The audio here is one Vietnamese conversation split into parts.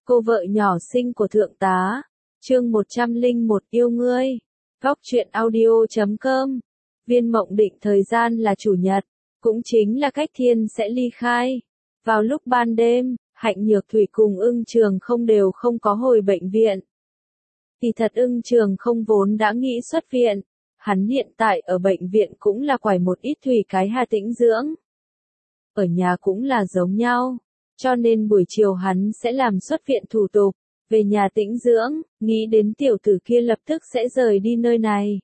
Cô vợ nhỏ xinh của thượng tá. Chương 101 yêu ngươi. Góc truyện audio.com. Viên Mộng định thời gian là chủ nhật, cũng chính là cách Thiên sẽ ly khai. Vào lúc ban đêm, Hạnh Nhược Thủy cùng Ưng Trường không đều không có hồi bệnh viện. Thì thật Ưng Trường không vốn đã nghĩ xuất viện, hắn hiện tại ở bệnh viện cũng là quải một ít thủy cái hà tĩnh dưỡng. Ở nhà cũng là giống nhau, cho nên buổi chiều hắn sẽ làm xuất viện thủ tục, về nhà tĩnh dưỡng, nghĩ đến tiểu tử kia lập tức sẽ rời đi nơi này.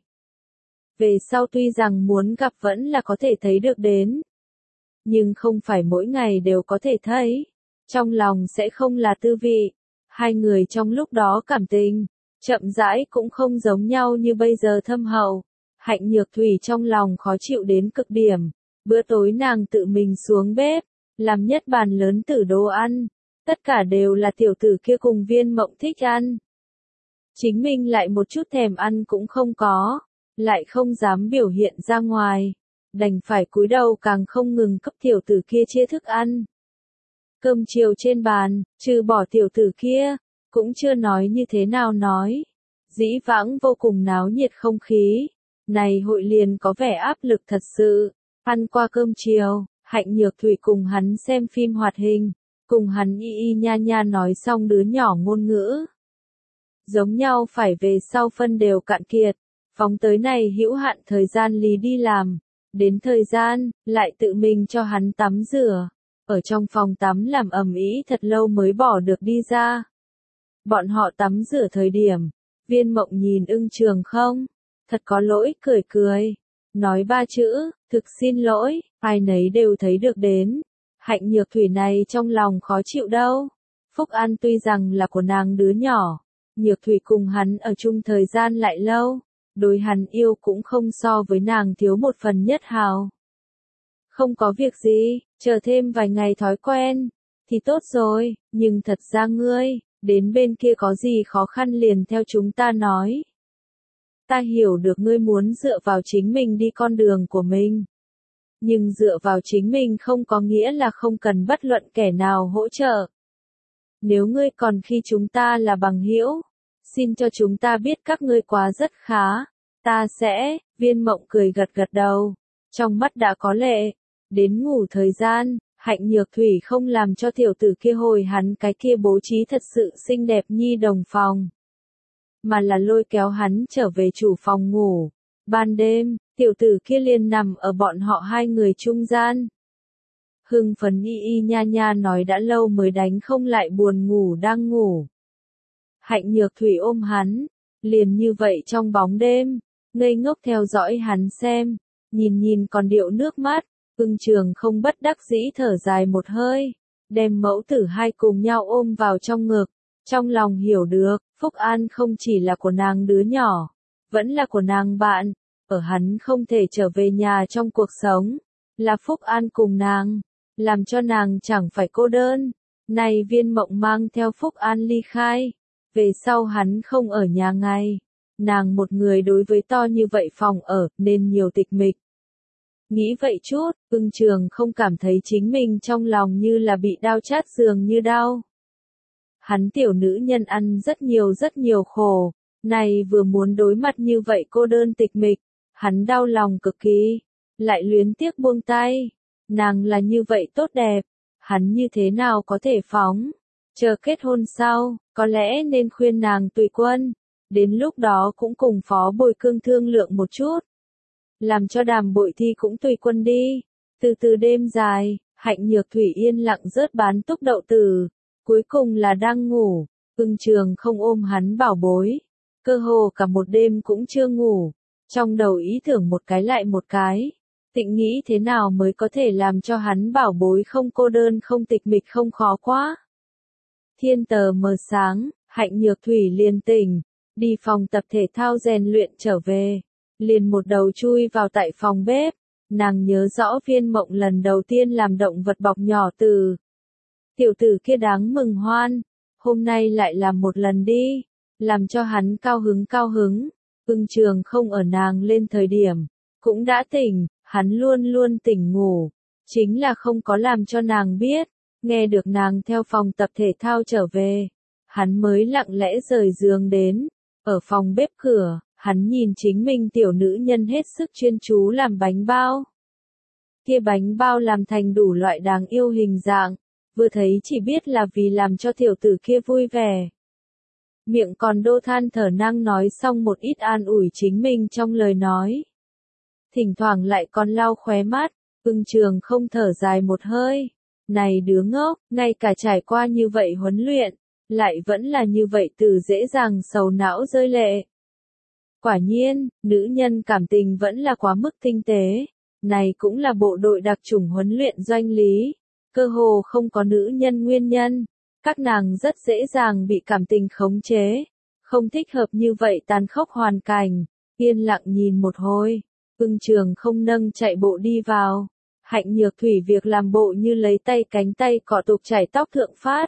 Về sau tuy rằng muốn gặp vẫn là có thể thấy được đến, nhưng không phải mỗi ngày đều có thể thấy, trong lòng sẽ không là tư vị. Hai người trong lúc đó cảm tình, chậm rãi cũng không giống nhau như bây giờ thâm hậu. Hạnh Nhược Thủy trong lòng khó chịu đến cực điểm, bữa tối nàng tự mình xuống bếp, làm nhất bàn lớn tử đồ ăn, tất cả đều là tiểu tử kia cùng Viên Mộng thích ăn. Chính mình lại một chút thèm ăn cũng không có, lại không dám biểu hiện ra ngoài, đành phải cúi đầu càng không ngừng cấp tiểu tử kia chia thức ăn. Cơm chiều trên bàn, trừ bỏ tiểu tử kia, cũng chưa nói như thế nào nói. Dĩ vãng vô cùng náo nhiệt không khí, này hội liền có vẻ áp lực thật sự. Ăn qua cơm chiều, Hạnh Nhược Thủy cùng hắn xem phim hoạt hình, cùng hắn y y nha nha nói xong đứa nhỏ ngôn ngữ. Giống nhau phải về sau phân đều cạn kiệt, phóng tới này hữu hạn thời gian lý đi làm, đến thời gian, lại tự mình cho hắn tắm rửa, ở trong phòng tắm làm ầm ĩ thật lâu mới bỏ được đi ra. Bọn họ tắm rửa thời điểm, Viên Mộng nhìn Ưng Trường không, thật có lỗi cười cười, nói ba chữ, thực xin lỗi, ai nấy đều thấy được đến. Hạnh Nhược Thủy này trong lòng khó chịu đâu. Phúc An tuy rằng là của nàng đứa nhỏ, Nhược Thủy cùng hắn ở chung thời gian lại lâu, đối hắn yêu cũng không so với nàng thiếu một phần nhất hào. Không có việc gì, chờ thêm vài ngày thói quen, thì tốt rồi, nhưng thật ra ngươi, đến bên kia có gì khó khăn liền theo chúng ta nói. Ta hiểu được ngươi muốn dựa vào chính mình đi con đường của mình. Nhưng dựa vào chính mình không có nghĩa là không cần bất luận kẻ nào hỗ trợ. Nếu ngươi còn khi chúng ta là bằng hữu, xin cho chúng ta biết các ngươi quá rất khá. Ta sẽ, Viên Mộng cười gật gật đầu, trong mắt đã có lệ. Đến ngủ thời gian, Hạnh Nhược Thủy không làm cho tiểu tử kia hồi hắn cái kia bố trí thật sự xinh đẹp nhi đồng phòng, mà là lôi kéo hắn trở về chủ phòng ngủ. Ban đêm, tiểu tử kia liền nằm ở bọn họ hai người trung gian. Hưng phấn y y nha nha nói đã lâu mới đánh không lại buồn ngủ đang ngủ. Hạnh Nhược Thủy ôm hắn, liền như vậy trong bóng đêm, ngây ngốc theo dõi hắn xem, nhìn nhìn còn điệu nước mắt. Ưng Trường không bất đắc dĩ thở dài một hơi, đem mẫu tử hai cùng nhau ôm vào trong ngực, trong lòng hiểu được, Phúc An không chỉ là của nàng đứa nhỏ, vẫn là của nàng bạn, ở hắn không thể trở về nhà trong cuộc sống, là Phúc An cùng nàng, làm cho nàng chẳng phải cô đơn. Này Viên Mộng mang theo Phúc An ly khai, về sau hắn không ở nhà ngay, nàng một người đối với to như vậy phòng ở, nên nhiều tịch mịch. Nghĩ vậy chút, Ưng Trường không cảm thấy chính mình trong lòng như là bị đau chát dường như đau. Hắn tiểu nữ nhân ăn rất nhiều khổ, này vừa muốn đối mặt như vậy cô đơn tịch mịch, hắn đau lòng cực kỳ, lại luyến tiếc buông tay. Nàng là như vậy tốt đẹp, hắn như thế nào có thể phóng, chờ kết hôn sau, có lẽ nên khuyên nàng tùy quân, đến lúc đó cũng cùng Phó Bồi Cương thương lượng một chút. Làm cho Đàm Bội Thi cũng tùy quân đi. Từ từ đêm dài, Hạnh Nhược Thủy yên lặng rớt bán túc đậu tử, cuối cùng là đang ngủ. Ưng Trường không ôm hắn bảo bối, cơ hồ cả một đêm cũng chưa ngủ, trong đầu ý tưởng một cái lại một cái, tịnh nghĩ thế nào mới có thể làm cho hắn bảo bối không cô đơn không tịch mịch không khó quá. Thiên tờ mờ sáng, Hạnh Nhược Thủy liền tỉnh, đi phòng tập thể thao rèn luyện trở về, liền một đầu chui vào tại phòng bếp. Nàng nhớ rõ Viên Mộng lần đầu tiên làm động vật bọc nhỏ từ tiểu tử kia đáng mừng hoan, hôm nay lại làm một lần đi, làm cho hắn cao hứng. Ưng Trường không ở nàng lên thời điểm, cũng đã tỉnh, hắn luôn luôn tỉnh ngủ, chính là không có làm cho nàng biết. Nghe được nàng theo phòng tập thể thao trở về, hắn mới lặng lẽ rời giường đến. Ở phòng bếp cửa, hắn nhìn chính mình tiểu nữ nhân hết sức chuyên chú làm bánh bao. Kia bánh bao làm thành đủ loại đáng yêu hình dạng, vừa thấy chỉ biết là vì làm cho tiểu tử kia vui vẻ. Miệng còn đô than thở năng nói xong một ít an ủi chính mình trong lời nói. Thỉnh thoảng lại còn lau khóe mắt, Ưng Trường không thở dài một hơi. Này đứa ngốc, ngay cả trải qua như vậy huấn luyện, lại vẫn là như vậy từ dễ dàng sầu não rơi lệ. Quả nhiên, nữ nhân cảm tình vẫn là quá mức tinh tế. Này cũng là bộ đội đặc chủng huấn luyện doanh lý. Cơ hồ không có nữ nhân nguyên nhân. Các nàng rất dễ dàng bị cảm tình khống chế. Không thích hợp như vậy tàn khốc hoàn cảnh. Yên lặng nhìn một hồi. Ưng Trường không nâng chạy bộ đi vào. Hạnh Nhược Thủy việc làm bộ như lấy tay cánh tay cọ tục chảy tóc thượng phát.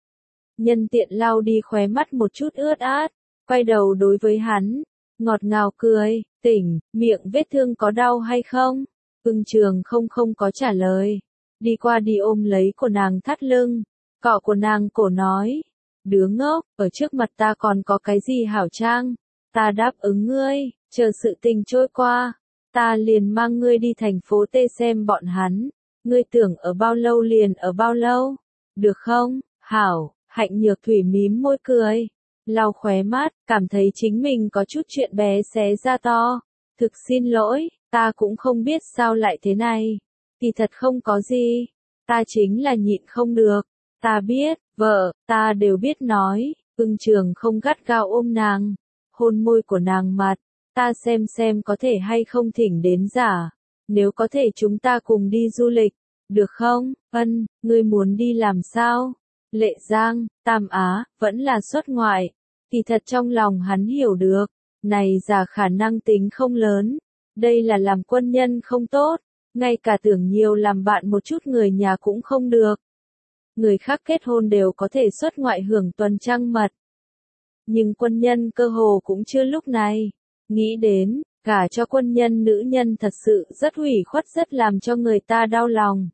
Nhân tiện lau đi khóe mắt một chút ướt át. Quay đầu đối với hắn. Ngọt ngào cười, tỉnh, miệng vết thương có đau hay không? Ưng Trường không có trả lời. Đi qua đi ôm lấy của nàng thắt lưng. Cọ của nàng cổ nói. Đứa ngốc, ở trước mặt ta còn có cái gì hảo trang? Ta đáp ứng ngươi, chờ sự tình trôi qua. Ta liền mang ngươi đi thành phố T xem bọn hắn. Ngươi tưởng ở bao lâu liền ở bao lâu? Được không? Hảo, Hạnh Nhược Thủy mím môi cười. Lau khóe mắt, cảm thấy chính mình có chút chuyện bé xé ra to. Thực xin lỗi, ta cũng không biết sao lại thế này. Thì thật không có gì. Ta chính là nhịn không được. Ta biết, vợ, ta đều biết nói. Ưng Trường không gắt gao ôm nàng. Hôn môi của nàng mặt. Ta xem có thể hay không thỉnh đến giả. Nếu có thể chúng ta cùng đi du lịch. Được không? Ân, ngươi muốn đi làm sao? Lệ Giang, Tam Á, vẫn là xuất ngoại. Thì thật trong lòng hắn hiểu được. Này giả khả năng tính không lớn. Đây là làm quân nhân không tốt. Ngay cả tưởng nhiều làm bạn một chút người nhà cũng không được. Người khác kết hôn đều có thể xuất ngoại hưởng tuần trăng mật. Nhưng quân nhân cơ hồ cũng chưa lúc này. Nghĩ đến, gả cho quân nhân nữ nhân thật sự rất hủy khuất rất làm cho người ta đau lòng.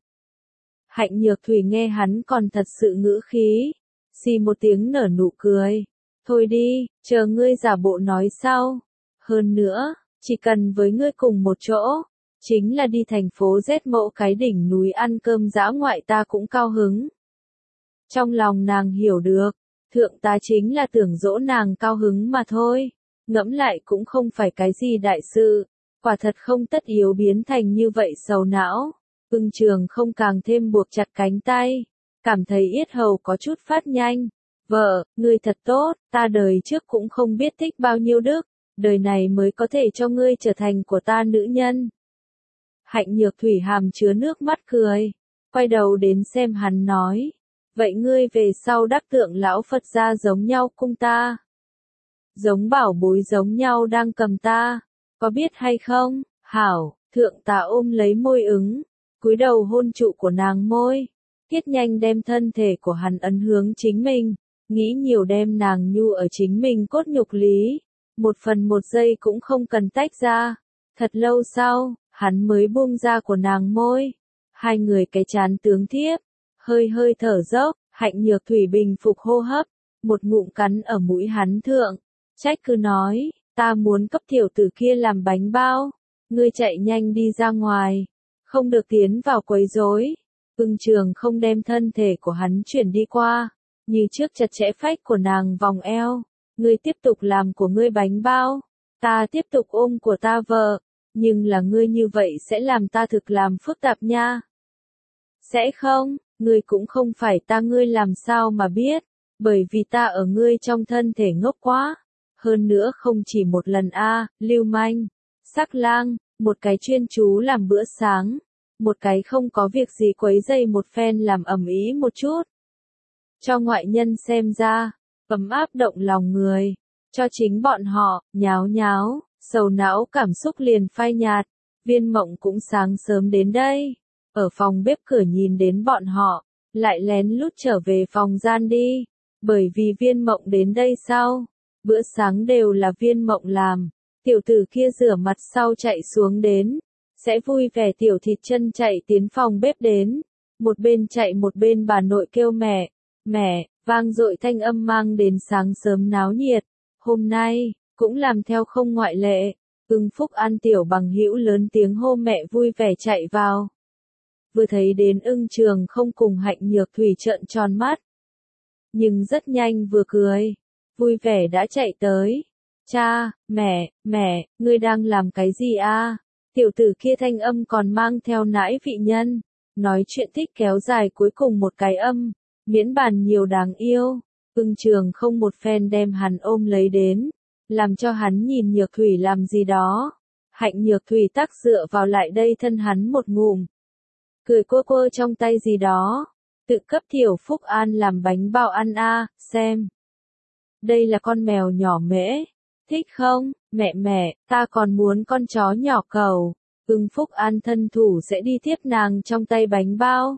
Hạnh Nhược Thủy nghe hắn còn thật sự ngữ khí. Xì một tiếng nở nụ cười. Thôi đi, chờ ngươi giả bộ nói sau. Hơn nữa, chỉ cần với ngươi cùng một chỗ, chính là đi thành phố Z mộ cái đỉnh núi ăn cơm dã ngoại ta cũng cao hứng. Trong lòng nàng hiểu được, thượng tá chính là tưởng dỗ nàng cao hứng mà thôi. Ngẫm lại cũng không phải cái gì đại sự, quả thật không tất yếu biến thành như vậy sầu não. Ưng Trường không càng thêm buộc chặt cánh tay, cảm thấy yết hầu có chút phát nhanh. Vợ, ngươi thật tốt, ta đời trước cũng không biết thích bao nhiêu đức, đời này mới có thể cho ngươi trở thành của ta nữ nhân. Hạnh Nhược Thủy hàm chứa nước mắt cười, quay đầu đến xem hắn nói. Vậy ngươi về sau đắc tượng lão Phật gia giống nhau cung ta. Giống bảo bối giống nhau đang cầm ta, có biết hay không? Hảo, thượng tá ôm lấy môi ứng, cúi đầu hôn trụ của nàng môi, thiết nhanh đem thân thể của hắn ấn hướng chính mình, nghĩ nhiều đem nàng nhu ở chính mình cốt nhục lý, một phần một giây cũng không cần tách ra. Thật lâu sau, hắn mới buông ra của nàng môi, hai người cái chán tướng thiếp, hơi hơi thở dốc, Hạnh Nhược Thủy bình phục hô hấp, một ngụm cắn ở mũi hắn thượng. Trách cứ nói, ta muốn cấp tiểu tử kia làm bánh bao, ngươi chạy nhanh đi ra ngoài, không được tiến vào quấy rối. Ưng Trường không đem thân thể của hắn chuyển đi qua, như trước chặt chẽ phách của nàng vòng eo, ngươi tiếp tục làm của ngươi bánh bao, ta tiếp tục ôm của ta vợ, nhưng là ngươi như vậy sẽ làm ta thực làm phức tạp nha. Sẽ không, ngươi cũng không phải ta ngươi làm sao mà biết, bởi vì ta ở ngươi trong thân thể ngốc quá. Hơn nữa không chỉ một lần lưu manh, sắc lang, một cái chuyên chú làm bữa sáng, một cái không có việc gì quấy rầy một phen làm ầm ĩ một chút. Cho ngoại nhân xem ra, ấm áp động lòng người, cho chính bọn họ, nháo nháo, sầu não cảm xúc liền phai nhạt. Viên Mộng cũng sáng sớm đến đây, ở phòng bếp cửa nhìn đến bọn họ, lại lén lút trở về phòng gian đi, bởi vì Viên Mộng đến đây sau. Bữa sáng đều là Viên Mộng làm, tiểu tử kia rửa mặt sau chạy xuống đến, sẽ vui vẻ tiểu thịt chân chạy tiến phòng bếp đến, một bên chạy một bên bà nội kêu mẹ, mẹ, vang dội thanh âm mang đến sáng sớm náo nhiệt. Hôm nay, cũng làm theo không ngoại lệ. Ưng Phúc An tiểu bằng hữu lớn tiếng hô mẹ vui vẻ chạy vào. Vừa thấy đến Ưng Trường không cùng Hạnh Nhược Thủy trợn tròn mắt. Nhưng rất nhanh vừa cười. Vui vẻ đã chạy tới. Cha, mẹ, ngươi đang làm cái gì a? Tiểu tử kia thanh âm còn mang theo nãi vị nhân. Nói chuyện thích kéo dài cuối cùng một cái âm. Miễn bàn nhiều đáng yêu. Ưng Trường không một phen đem hắn ôm lấy đến. Làm cho hắn nhìn Nhược Thủy làm gì đó. Hạnh Nhược Thủy tắc dựa vào lại đây thân hắn một ngụm. Cười quơ quơ trong tay gì đó. Tự cấp Tiểu Phúc An làm bánh bao ăn a, xem. Đây là con mèo nhỏ mễ. Thích không? Mẹ, ta còn muốn con chó nhỏ cầu. Ưng Phúc An thân thủ sẽ đi tiếp nàng trong tay bánh bao.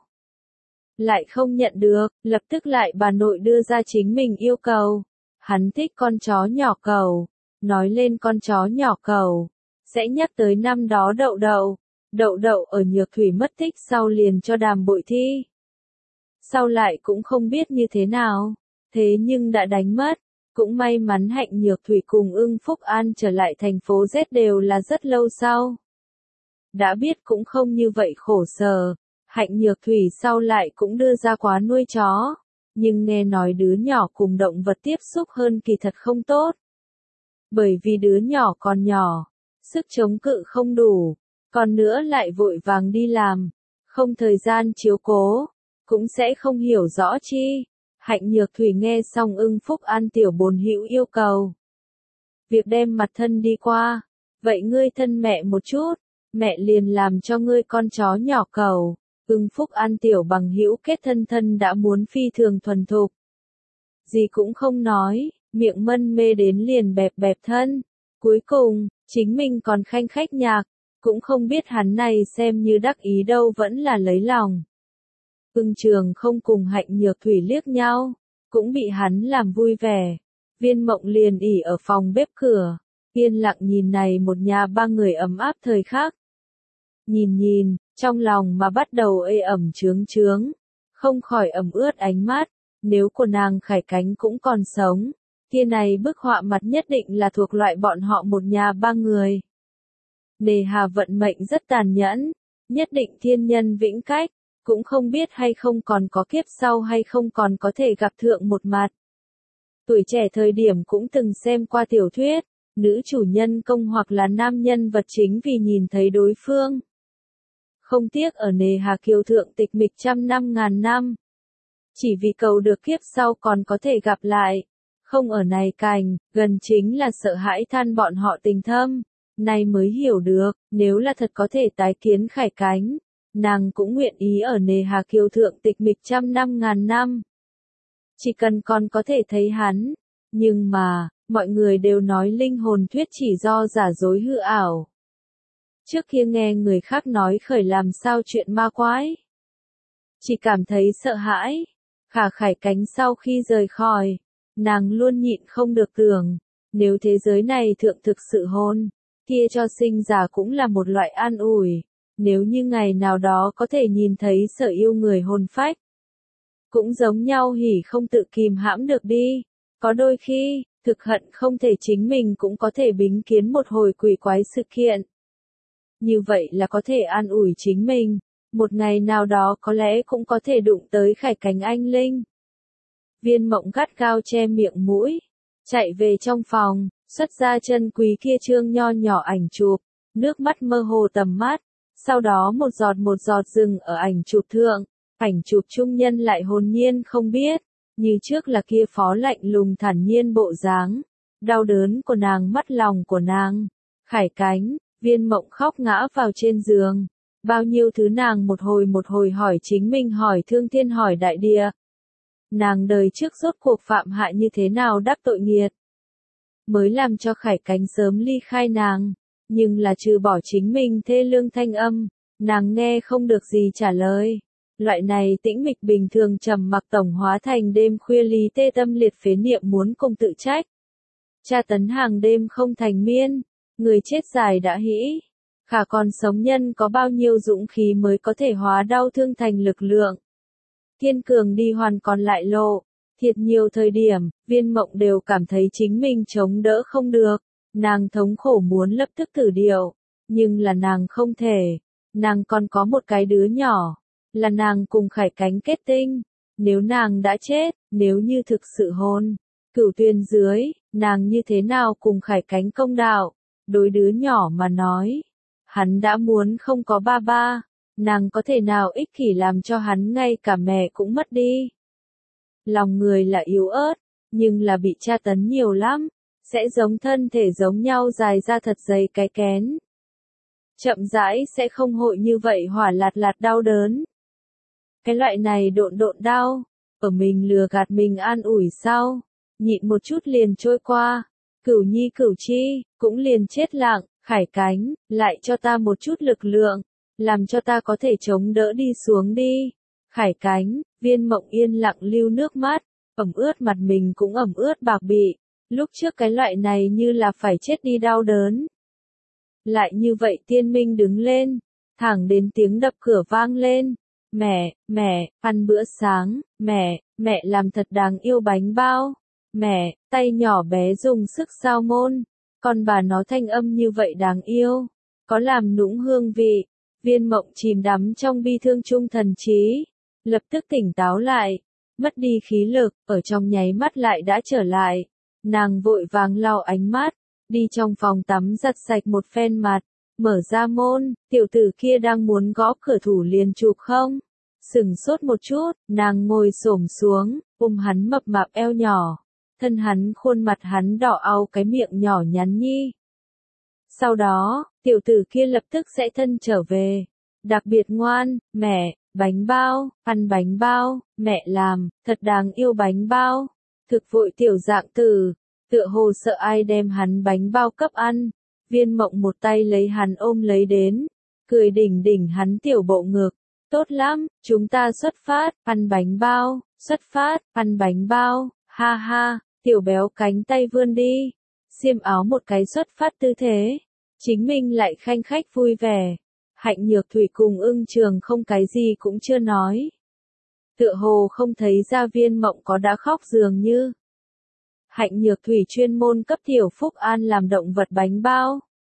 Lại không nhận được, lập tức lại bà nội đưa ra chính mình yêu cầu. Hắn thích con chó nhỏ cầu. Nói lên con chó nhỏ cầu. Sẽ nhắc tới năm đó Đậu Đậu. Đậu Đậu ở Nhược Thủy mất tích sau liền cho Đàm Bội Thi. Sau lại cũng không biết như thế nào. Thế nhưng đã đánh mất. Cũng may mắn Hạnh Nhược Thủy cùng Ưng Phúc An trở lại thành phố Z đều là rất lâu sau. Đã biết cũng không như vậy khổ sở. Hạnh Nhược Thủy sau lại cũng đưa ra quá nuôi chó. Nhưng nghe nói đứa nhỏ cùng động vật tiếp xúc hơn kỳ thật không tốt. Bởi vì đứa nhỏ còn nhỏ. Sức chống cự không đủ. Còn nữa lại vội vàng đi làm. Không thời gian chiếu cố. Cũng sẽ không hiểu rõ chi. Hạnh Nhược Thủy nghe xong Ưng Phúc An tiểu bồn hữu yêu cầu. Việc đem mặt thân đi qua. Vậy ngươi thân mẹ một chút. Mẹ liền làm cho ngươi con chó nhỏ cầu. Ưng Phúc An tiểu bằng hữu kết thân đã muốn phi thường thuần thục. Gì cũng không nói, miệng mân mê đến liền bẹp bẹp thân. Cuối cùng, chính mình còn khanh khách nhạc. Cũng không biết hắn này xem như đắc ý đâu vẫn là lấy lòng. Ưng Trường không cùng Hạnh Nhược Thủy liếc nhau, cũng bị hắn làm vui vẻ. Viên Mộng liền ỉ ở phòng bếp cửa, yên lặng nhìn này một nhà ba người ấm áp thời khắc. Nhìn, trong lòng mà bắt đầu ê ẩm chướng, không khỏi ẩm ướt ánh mắt, nếu của nàng Khải Cánh cũng còn sống, kia này bức họa mặt nhất định là thuộc loại bọn họ một nhà ba người. Nề hà vận mệnh rất tàn nhẫn, nhất định thiên nhân vĩnh cách. Cũng không biết hay không còn có kiếp sau hay không còn có thể gặp thượng một mặt. Tuổi trẻ thời điểm cũng từng xem qua tiểu thuyết, nữ chủ nhân công hoặc là nam nhân vật chính vì nhìn thấy đối phương. Không tiếc ở nề hà kiều thượng tịch mịch trăm năm ngàn năm. Chỉ vì cầu được kiếp sau còn có thể gặp lại. Không ở này cành, gần chính là sợ hãi than bọn họ tình thâm. Này mới hiểu được, nếu là thật có thể tái kiến Khải Cánh. Nàng cũng nguyện ý ở nề hà kiều thượng tịch mịch trăm năm ngàn năm. Chỉ cần còn có thể thấy hắn. Nhưng mà, mọi người đều nói linh hồn thuyết chỉ do giả dối hư ảo. Trước kia nghe người khác nói khởi làm sao chuyện ma quái. Chỉ cảm thấy sợ hãi. Khải Cánh sau khi rời khỏi, nàng luôn nhịn không được tưởng. Nếu thế giới này thượng thực sự hôn, kia cho sinh giả cũng là một loại an ủi. Nếu như ngày nào đó có thể nhìn thấy sở yêu người hồn phách. Cũng giống nhau hỉ không tự kìm hãm được đi. Có đôi khi, thực hận không thể chính mình cũng có thể bính kiến một hồi quỷ quái sự kiện. Như vậy là có thể an ủi chính mình. Một ngày nào đó có lẽ cũng có thể đụng tới Khải Cánh anh linh. Viên Mộng gắt gao che miệng mũi. Chạy về trong phòng, xuất ra chân quý kia trương nho nhỏ ảnh chụp. Nước mắt mơ hồ tầm mắt. Sau đó một giọt dừng ở ảnh chụp thượng, ảnh chụp trung nhân lại hồn nhiên không biết, như trước là kia phó lạnh lùng thản nhiên bộ dáng, đau đớn của nàng mất lòng của nàng. Khải Cánh, Viên Mộng khóc ngã vào trên giường, bao nhiêu thứ nàng một hồi hỏi chính mình, hỏi thương thiên, hỏi đại địa. Nàng đời trước rốt cuộc phạm hại như thế nào đắc tội nghiệt, mới làm cho Khải Cánh sớm ly khai nàng. Nhưng là trừ bỏ chính mình thê lương thanh âm, nàng nghe không được gì trả lời. Loại này tĩnh mịch bình thường trầm mặc tổng hóa thành đêm khuya lý tê tâm liệt phế niệm muốn cùng tự trách. Tra tấn hàng đêm không thành miên, người chết dài đã hĩ. Khả còn sống nhân có bao nhiêu dũng khí mới có thể hóa đau thương thành lực lượng. kiên cường đi hoàn còn lại lộ. Thiệt nhiều thời điểm, Viên Mộng đều cảm thấy chính mình chống đỡ không được. Nàng thống khổ muốn lập tức tử điệu, nhưng là nàng không thể. Nàng còn có một cái đứa nhỏ, là nàng cùng Khải Cánh kết tinh. Nếu nàng đã chết, nếu như thực sự hôn, cửu tuyền dưới, nàng như thế nào cùng Khải Cánh công đạo? Đối đứa nhỏ mà nói, hắn đã muốn không có ba ba, nàng có thể nào ích kỷ làm cho hắn ngay cả mẹ cũng mất đi. Lòng người là yếu ớt, nhưng là bị tra tấn nhiều lắm, sẽ giống thân thể giống nhau dài ra thật dày cái kén. Chậm rãi sẽ không hội như vậy hỏa lạt lạt đau đớn. Cái loại này độn độn đau, ở mình lừa gạt mình an ủi sau, nhịn một chút liền trôi qua. Cửu nhi cửu chi, cũng liền chết lặng. Khải Cánh, lại cho ta một chút lực lượng, làm cho ta có thể chống đỡ đi xuống đi. Khải Cánh, Viên Mộng yên lặng lưu nước mắt, ẩm ướt mặt mình cũng ẩm ướt bạc bị. Lúc trước cái loại này như là phải chết đi đau đớn. Lại như vậy Tiên Minh đứng lên, thẳng đến tiếng đập cửa vang lên. Mẹ, ăn bữa sáng, mẹ làm thật đáng yêu bánh bao. Mẹ, tay nhỏ bé dùng sức sao môn. Con bà nó thanh âm như vậy đáng yêu, có làm nũng hương vị. Viên Mộng chìm đắm trong bi thương chung thần trí, lập tức tỉnh táo lại, mất đi khí lực, ở trong nháy mắt lại đã trở lại. Nàng vội vàng lau ánh mắt, đi trong phòng tắm giặt sạch một phen mặt, mở ra môn, tiểu tử kia đang muốn gõ cửa thủ liền chụp không. Sửng sốt một chút, nàng ngồi xổm xuống, ôm hắn mập mạp eo nhỏ. Thân hắn khuôn mặt hắn đỏ au cái miệng nhỏ nhắn nhi. Sau đó, tiểu tử kia lập tức sẽ thân trở về. Đặc biệt ngoan, mẹ, bánh bao, ăn bánh bao, mẹ làm, thật đáng yêu bánh bao. Thực vội tiểu dạng tử, tựa hồ sợ ai đem hắn bánh bao cấp ăn. Viên Mộng một tay lấy hắn ôm lấy đến, cười đỉnh đỉnh hắn tiểu bộ ngực. Tốt lắm, chúng ta xuất phát, ăn bánh bao, xuất phát, ăn bánh bao, ha ha. Tiểu béo cánh tay vươn đi, xiêm áo một cái xuất phát tư thế, chính mình lại khanh khách vui vẻ. Hạnh Nhược Thủy cùng Ưng Trường không cái gì cũng chưa nói. Tựa hồ không thấy ra Viên Mộng có đã khóc dường như. Hạnh Nhược Thủy chuyên môn cấp tiểu Phúc An làm động vật bánh bao,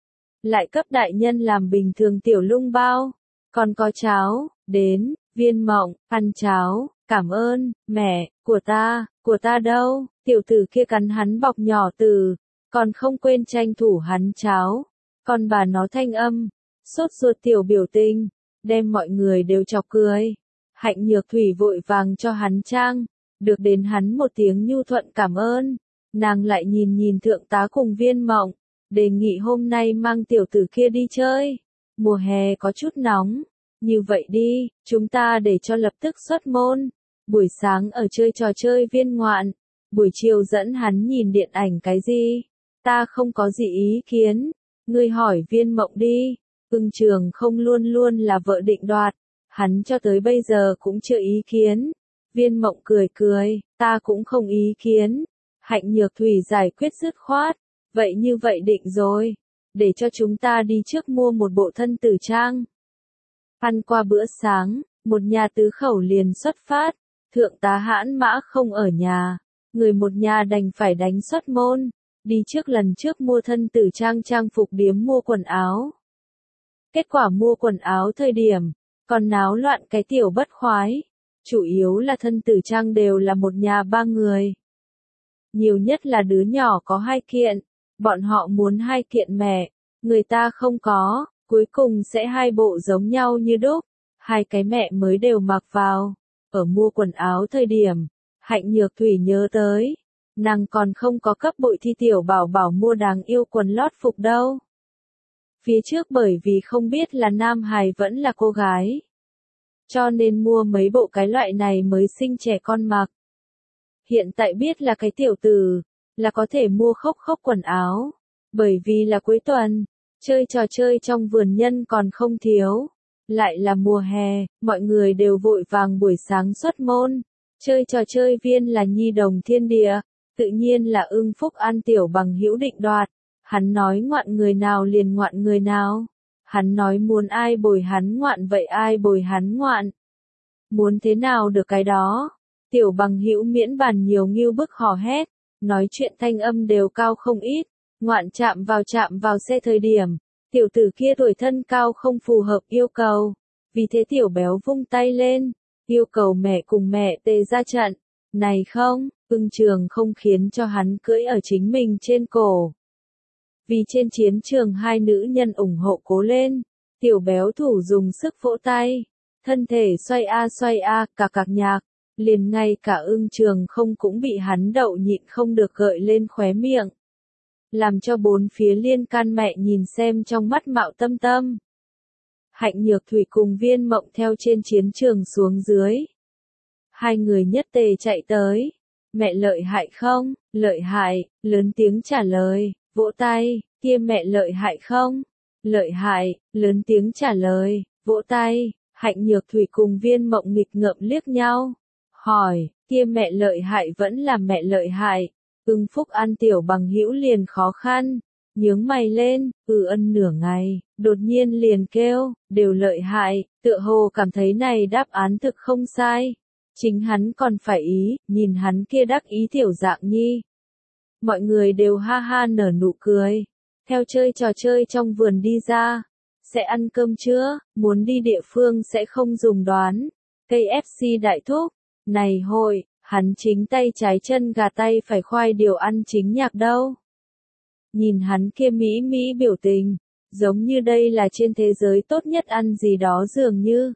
lại cấp đại nhân làm bình thường tiểu lung bao, còn có cháo, đến, Viên Mộng, ăn cháo, cảm ơn, mẹ, của ta đâu, tiểu tử kia cắn hắn bọc nhỏ từ, còn không quên tranh thủ hắn cháo, còn bà nó thanh âm, sốt ruột tiểu biểu tình, đem mọi người đều chọc cười. Hạnh Nhược Thủy vội vàng cho hắn trang, được đến hắn một tiếng nhu thuận cảm ơn, nàng lại nhìn nhìn thượng tá cùng Viên Mộng, đề nghị hôm nay mang tiểu tử kia đi chơi, mùa hè có chút nóng. Như vậy đi, chúng ta để cho lập tức xuất môn. Buổi sáng ở chơi trò chơi viên ngoạn, buổi chiều dẫn hắn nhìn điện ảnh cái gì. Ta không có gì ý kiến, ngươi hỏi Viên Mộng đi. Ưng Trường không luôn luôn là vợ định đoạt, hắn cho tới bây giờ cũng chưa ý kiến. Viên Mộng cười cười, ta cũng không ý kiến. Hạnh Nhược Thủy giải quyết dứt khoát, vậy như vậy định rồi, để cho chúng ta đi trước mua một bộ thân tử trang. Ăn qua bữa sáng, một nhà tứ khẩu liền xuất phát, thượng tá Hãn Mã không ở nhà, người một nhà đành phải đánh xuất môn, đi trước lần trước mua thân tử trang phục điếm mua quần áo. Kết quả mua quần áo thời điểm, còn náo loạn cái tiểu bất khoái, chủ yếu là thân tử trang đều là một nhà ba người. Nhiều nhất là đứa nhỏ có 2 kiện, bọn họ muốn 2 kiện mẹ, người ta không có. Cuối cùng sẽ 2 bộ giống nhau như đúc, 2 cái mẹ mới đều mặc vào. Ở mua quần áo thời điểm, Hạnh Nhược Thủy nhớ tới, nàng còn không có cấp Bội Thi tiểu bảo bảo mua đáng yêu quần lót phục đâu. Phía trước bởi vì không biết là nam hài vẫn là cô gái, cho nên mua mấy bộ cái loại này mới sinh trẻ con mặc. Hiện tại biết là cái tiểu tử, là có thể mua khốc quần áo, bởi vì là cuối tuần. Chơi trò chơi trong vườn nhân còn không thiếu. Lại là mùa hè, mọi người đều vội vàng buổi sáng xuất môn. Chơi trò chơi viên là nhi đồng thiên địa. Tự nhiên là Ưng Phúc An tiểu bằng hữu định đoạt. Hắn nói ngoạn người nào liền ngoạn người nào. Hắn nói muốn ai bồi hắn ngoạn vậy ai bồi hắn ngoạn. Muốn thế nào được cái đó. Tiểu Bằng Hữu miễn bàn nhiều ngưu bức hò hét, nói chuyện thanh âm đều cao không ít, ngoạn chạm vào xe thời điểm, tiểu tử kia tuổi thân cao không phù hợp yêu cầu, vì thế tiểu béo vung tay lên, yêu cầu mẹ cùng mẹ tề ra trận, này không, Ưng Trường không khiến cho hắn cưỡi ở chính mình trên cổ. Vì trên chiến trường hai nữ nhân ủng hộ cố lên, tiểu béo thủ dùng sức vỗ tay, thân thể xoay a cạc nhạc, liền ngay cả Ưng Trường không cũng bị hắn đậu nhịn không được gợi lên khóe miệng. Làm cho bốn phía liên can mẹ nhìn xem trong mắt Mạo Tâm Tâm. Hạnh Nhược Thủy cùng Viên Mộng theo trên chiến trường xuống dưới. Hai người nhất tề chạy tới. Mẹ lợi hại không? Lợi hại, lớn tiếng trả lời, vỗ tay, kia mẹ lợi hại không? Lợi hại, lớn tiếng trả lời, vỗ tay, Hạnh Nhược Thủy cùng Viên Mộng nghịch ngợm liếc nhau. Hỏi, kia mẹ lợi hại vẫn là mẹ lợi hại. Ưng Phúc An Tiểu Bằng Hữu liền khó khăn, nhướng mày lên, ân nửa ngày, đột nhiên liền kêu, đều lợi hại, tựa hồ cảm thấy này đáp án thực không sai. Chính hắn còn phải ý, nhìn hắn kia đắc ý tiểu dạng nhi. Mọi người đều ha ha nở nụ cười, theo chơi trò chơi trong vườn đi ra. Sẽ ăn cơm chưa, muốn đi địa phương sẽ không dùng đoán. KFC đại thúc, này hội, hắn chính tay trái chân gà tay phải khoai điều ăn chính nhạc đâu. Nhìn hắn kia mỹ biểu tình, giống như đây là trên thế giới tốt nhất ăn gì đó dường như.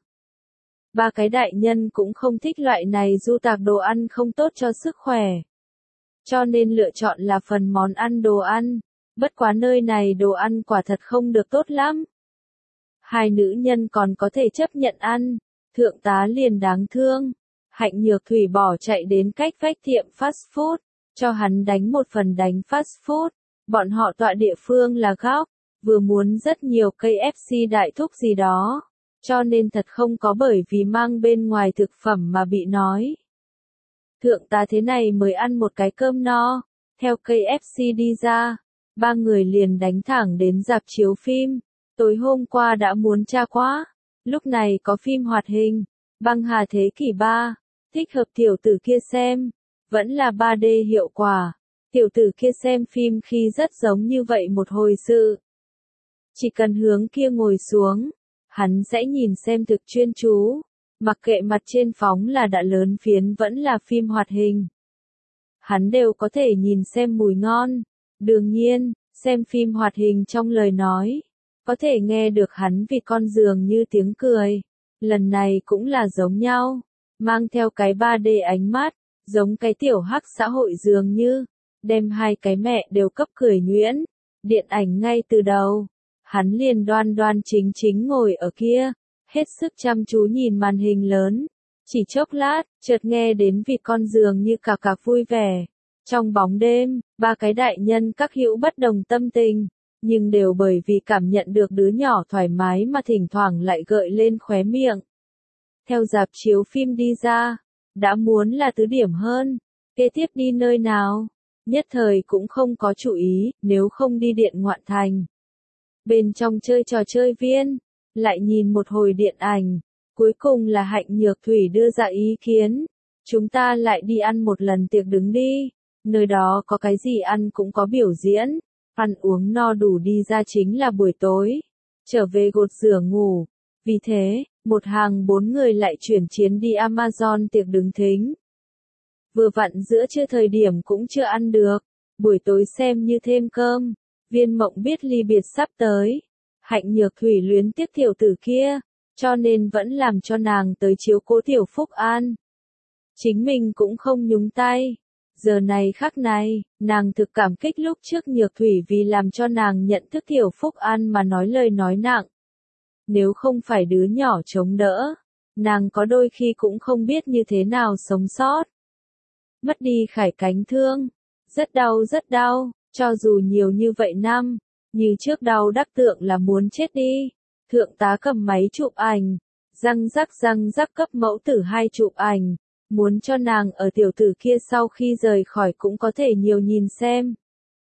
Ba cái đại nhân cũng không thích loại này du tạc đồ ăn không tốt cho sức khỏe. Cho nên lựa chọn là phần món ăn đồ ăn, bất quá nơi này đồ ăn quả thật không được tốt lắm. Hai nữ nhân còn có thể chấp nhận ăn, thượng tá liền đáng thương. Hạnh Nhược Thủy bỏ chạy đến cách vách tiệm fast food, cho hắn đánh một phần đánh fast food. Bọn họ tọa địa phương là góc, vừa muốn rất nhiều KFC đại thúc gì đó, cho nên thật không có bởi vì mang bên ngoài thực phẩm mà bị nói. Thượng tá thế này mới ăn một cái cơm no, theo KFC đi ra, ba người liền đánh thẳng đến rạp chiếu phim. Tối hôm qua đã muốn tra quá, lúc này có phim hoạt hình, Băng Hà Thế Kỷ 3, thích hợp tiểu tử kia xem, vẫn là 3D hiệu quả. Tiểu tử kia xem phim khi rất giống như vậy một hồi sự. Chỉ cần hướng kia ngồi xuống, hắn sẽ nhìn xem thực chuyên chú, mặc kệ mặt trên phóng là đã lớn phiến vẫn là phim hoạt hình. Hắn đều có thể nhìn xem mùi ngon. Đương nhiên, xem phim hoạt hình trong lời nói, có thể nghe được hắn vì con dường như tiếng cười. Lần này cũng là giống nhau, mang theo cái 3D ánh mắt, giống cái tiểu hắc xã hội dường như, đem hai cái mẹ đều cấp cười nhuyễn. Điện ảnh ngay từ đầu, hắn liền đoan chính ngồi ở kia, hết sức chăm chú nhìn màn hình lớn. Chỉ chốc lát, chợt nghe đến vì con dường như cà vui vẻ. Trong bóng đêm, ba cái đại nhân các hữu bất đồng tâm tình, nhưng đều bởi vì cảm nhận được đứa nhỏ thoải mái mà thỉnh thoảng lại gợi lên khóe miệng. Theo rạp chiếu phim đi ra, đã muốn là tứ điểm hơn, kế tiếp đi nơi nào, nhất thời cũng không có chủ ý, nếu không đi điện ngoạn thành. Bên trong chơi trò chơi viên, lại nhìn một hồi điện ảnh, cuối cùng là Hạnh Nhược Thủy đưa ra ý kiến, chúng ta lại đi ăn một lần tiệc đứng đi, nơi đó có cái gì ăn cũng có biểu diễn, ăn uống no đủ đi ra chính là buổi tối, trở về gột rửa ngủ, vì thế, một hàng 4 người lại chuyển chiến đi Amazon tiệc đứng thính. Vừa vặn giữa trưa thời điểm cũng chưa ăn được, buổi tối xem như thêm cơm. Viên Mộng biết ly biệt sắp tới, Hạnh Nhược Thủy luyến tiếc tiểu tử kia, cho nên vẫn làm cho nàng tới chiếu cố Tiểu Phúc An. Chính mình cũng không nhúng tay. Giờ này khắc này, nàng thực cảm kích lúc trước Nhược Thủy vì làm cho nàng nhận thức Tiểu Phúc An mà nói lời nói nặng. Nếu không phải đứa nhỏ chống đỡ, nàng có đôi khi cũng không biết như thế nào sống sót. Mất đi Khải cánh thương, rất đau, cho dù nhiều như vậy năm, như trước đau đắc tượng là muốn chết đi. Thượng tá cầm máy chụp ảnh, răng rắc cấp mẫu tử 2 chụp ảnh, muốn cho nàng ở tiểu tử kia sau khi rời khỏi cũng có thể nhiều nhìn xem.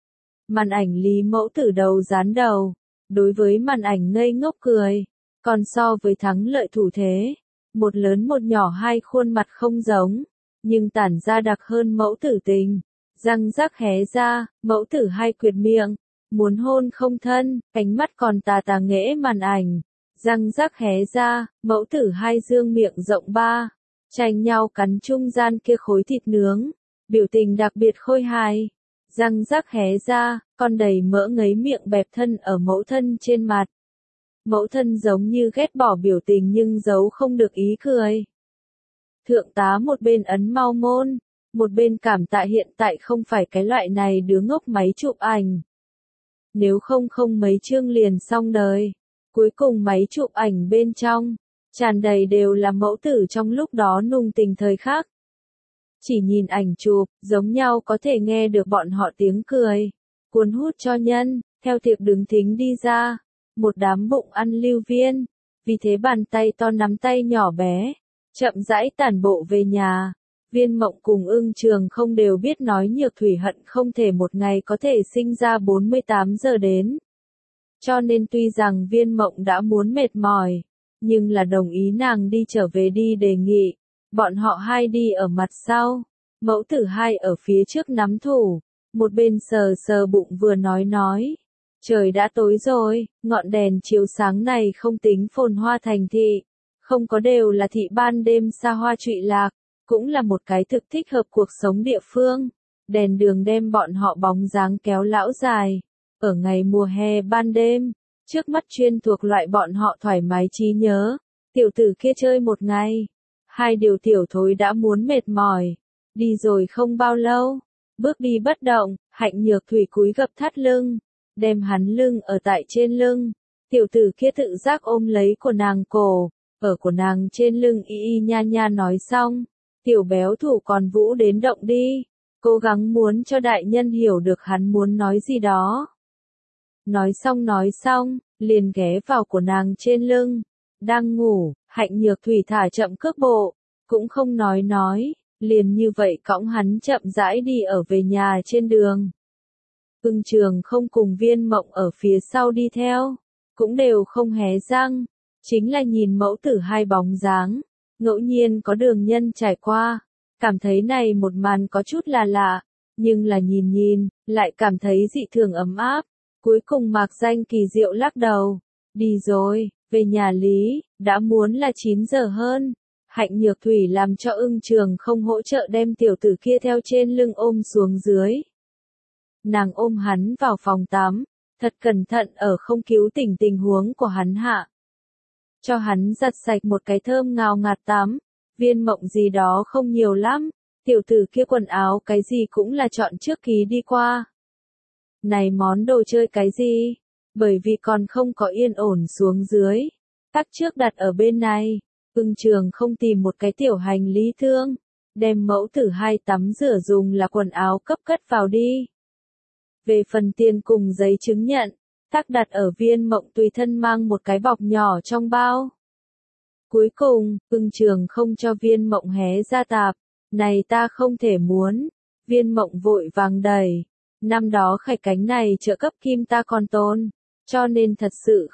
Màn ảnh Lý mẫu tử đầu dán đầu, đối với màn ảnh ngây ngốc cười, còn so với thắng lợi thủ thế, một lớn một nhỏ hai khuôn mặt không giống, nhưng tản ra đặc hơn mẫu tử tình. Răng rắc hé ra, mẫu tử hai quyệt miệng, muốn hôn không thân, ánh mắt còn tà tà nghễ màn ảnh. Răng rắc hé ra, mẫu tử hai dương miệng rộng ba, tranh nhau cắn trung gian kia khối thịt nướng, biểu tình đặc biệt khôi hài. Răng rắc hé ra, con đầy mỡ ngấy miệng bẹp thân ở mẫu thân trên mặt. Mẫu thân giống như ghét bỏ biểu tình nhưng giấu không được ý cười. Thượng tá một bên ấn mau môn, một bên cảm tạ hiện tại không phải cái loại này đứa ngốc máy chụp ảnh. Nếu không mấy chương liền xong đời. Cuối cùng máy chụp ảnh bên trong, tràn đầy đều là mẫu tử trong lúc đó nung tình thời khắc. Chỉ nhìn ảnh chụp, giống nhau có thể nghe được bọn họ tiếng cười, cuốn hút cho nhân, theo tiệc đứng thính đi ra, một đám bụng ăn lưu viên, vì thế bàn tay to nắm tay nhỏ bé, chậm rãi tản bộ về nhà. Viên Mộng cùng Ưng Trường không đều biết nói Nhược Thủy hận không thể một ngày có thể sinh ra 48 giờ đến. Cho nên tuy rằng Viên Mộng đã muốn mệt mỏi, nhưng là đồng ý nàng đi trở về đi đề nghị. Bọn họ hai đi ở mặt sau, mẫu tử hai ở phía trước nắm thủ, một bên sờ sờ bụng vừa nói. Trời đã tối rồi, ngọn đèn chiếu sáng này không tính phồn hoa thành thị, không có đều là thị ban đêm xa hoa trụy lạc, cũng là một cái thực thích hợp cuộc sống địa phương. Đèn đường đem bọn họ bóng dáng kéo lão dài. Ở ngày mùa hè ban đêm, trước mắt chuyên thuộc loại bọn họ thoải mái trí nhớ. Tiểu tử kia chơi một ngày, hai điều tiểu thối đã muốn mệt mỏi. Đi rồi không bao lâu, bước đi bất động, Hạnh Nhược Thủy cúi gập thắt lưng, đem hắn lưng ở tại trên lưng. Tiểu tử kia tự giác ôm lấy của nàng cổ, ở của nàng trên lưng y nha nha nói xong. Tiểu béo thủ còn vũ đến động đi, cố gắng muốn cho đại nhân hiểu được hắn muốn nói gì đó. Nói xong, liền ghé vào của nàng trên lưng. Đang ngủ, Hạnh Nhược Thủy thả chậm cước bộ, cũng không nói, liền như vậy cõng hắn chậm rãi đi ở về nhà trên đường. Ưng Trường không cùng Viên Mộng ở phía sau đi theo, cũng đều không hé răng, chính là nhìn mẫu tử hai bóng dáng, ngẫu nhiên có đường nhân trải qua, cảm thấy này một màn có chút là lạ, nhưng là nhìn, lại cảm thấy dị thường ấm áp. Cuối cùng Mạc Danh kỳ diệu lắc đầu, đi rồi, về nhà Lý, đã muốn là 9 giờ hơn. Hạnh Nhược Thủy làm cho Ưng Trường không hỗ trợ đem tiểu tử kia theo trên lưng ôm xuống dưới. Nàng ôm hắn vào phòng tắm, thật cẩn thận ở không cứu tình huống của hắn hạ. Cho hắn giặt sạch một cái thơm ngào ngạt tắm. Viên Mộng gì đó không nhiều lắm, tiểu tử kia quần áo cái gì cũng là chọn trước ký đi qua. Này món đồ chơi cái gì? Bởi vì còn không có yên ổn xuống dưới. Tắc trước đặt ở bên này, Ưng Trường không tìm một cái tiểu hành lý thương, đem mẫu tử hai tắm rửa dùng là quần áo cấp cất vào đi. Về phần tiền cùng giấy chứng nhận, Tắc đặt ở Viên Mộng tùy thân mang một cái bọc nhỏ trong bao. Cuối cùng, Ưng Trường không cho Viên Mộng hé ra tạp, này ta không thể muốn. Viên Mộng vội vàng đẩy, năm đó khải cánh này trợ cấp kim ta còn tồn, cho nên thật sự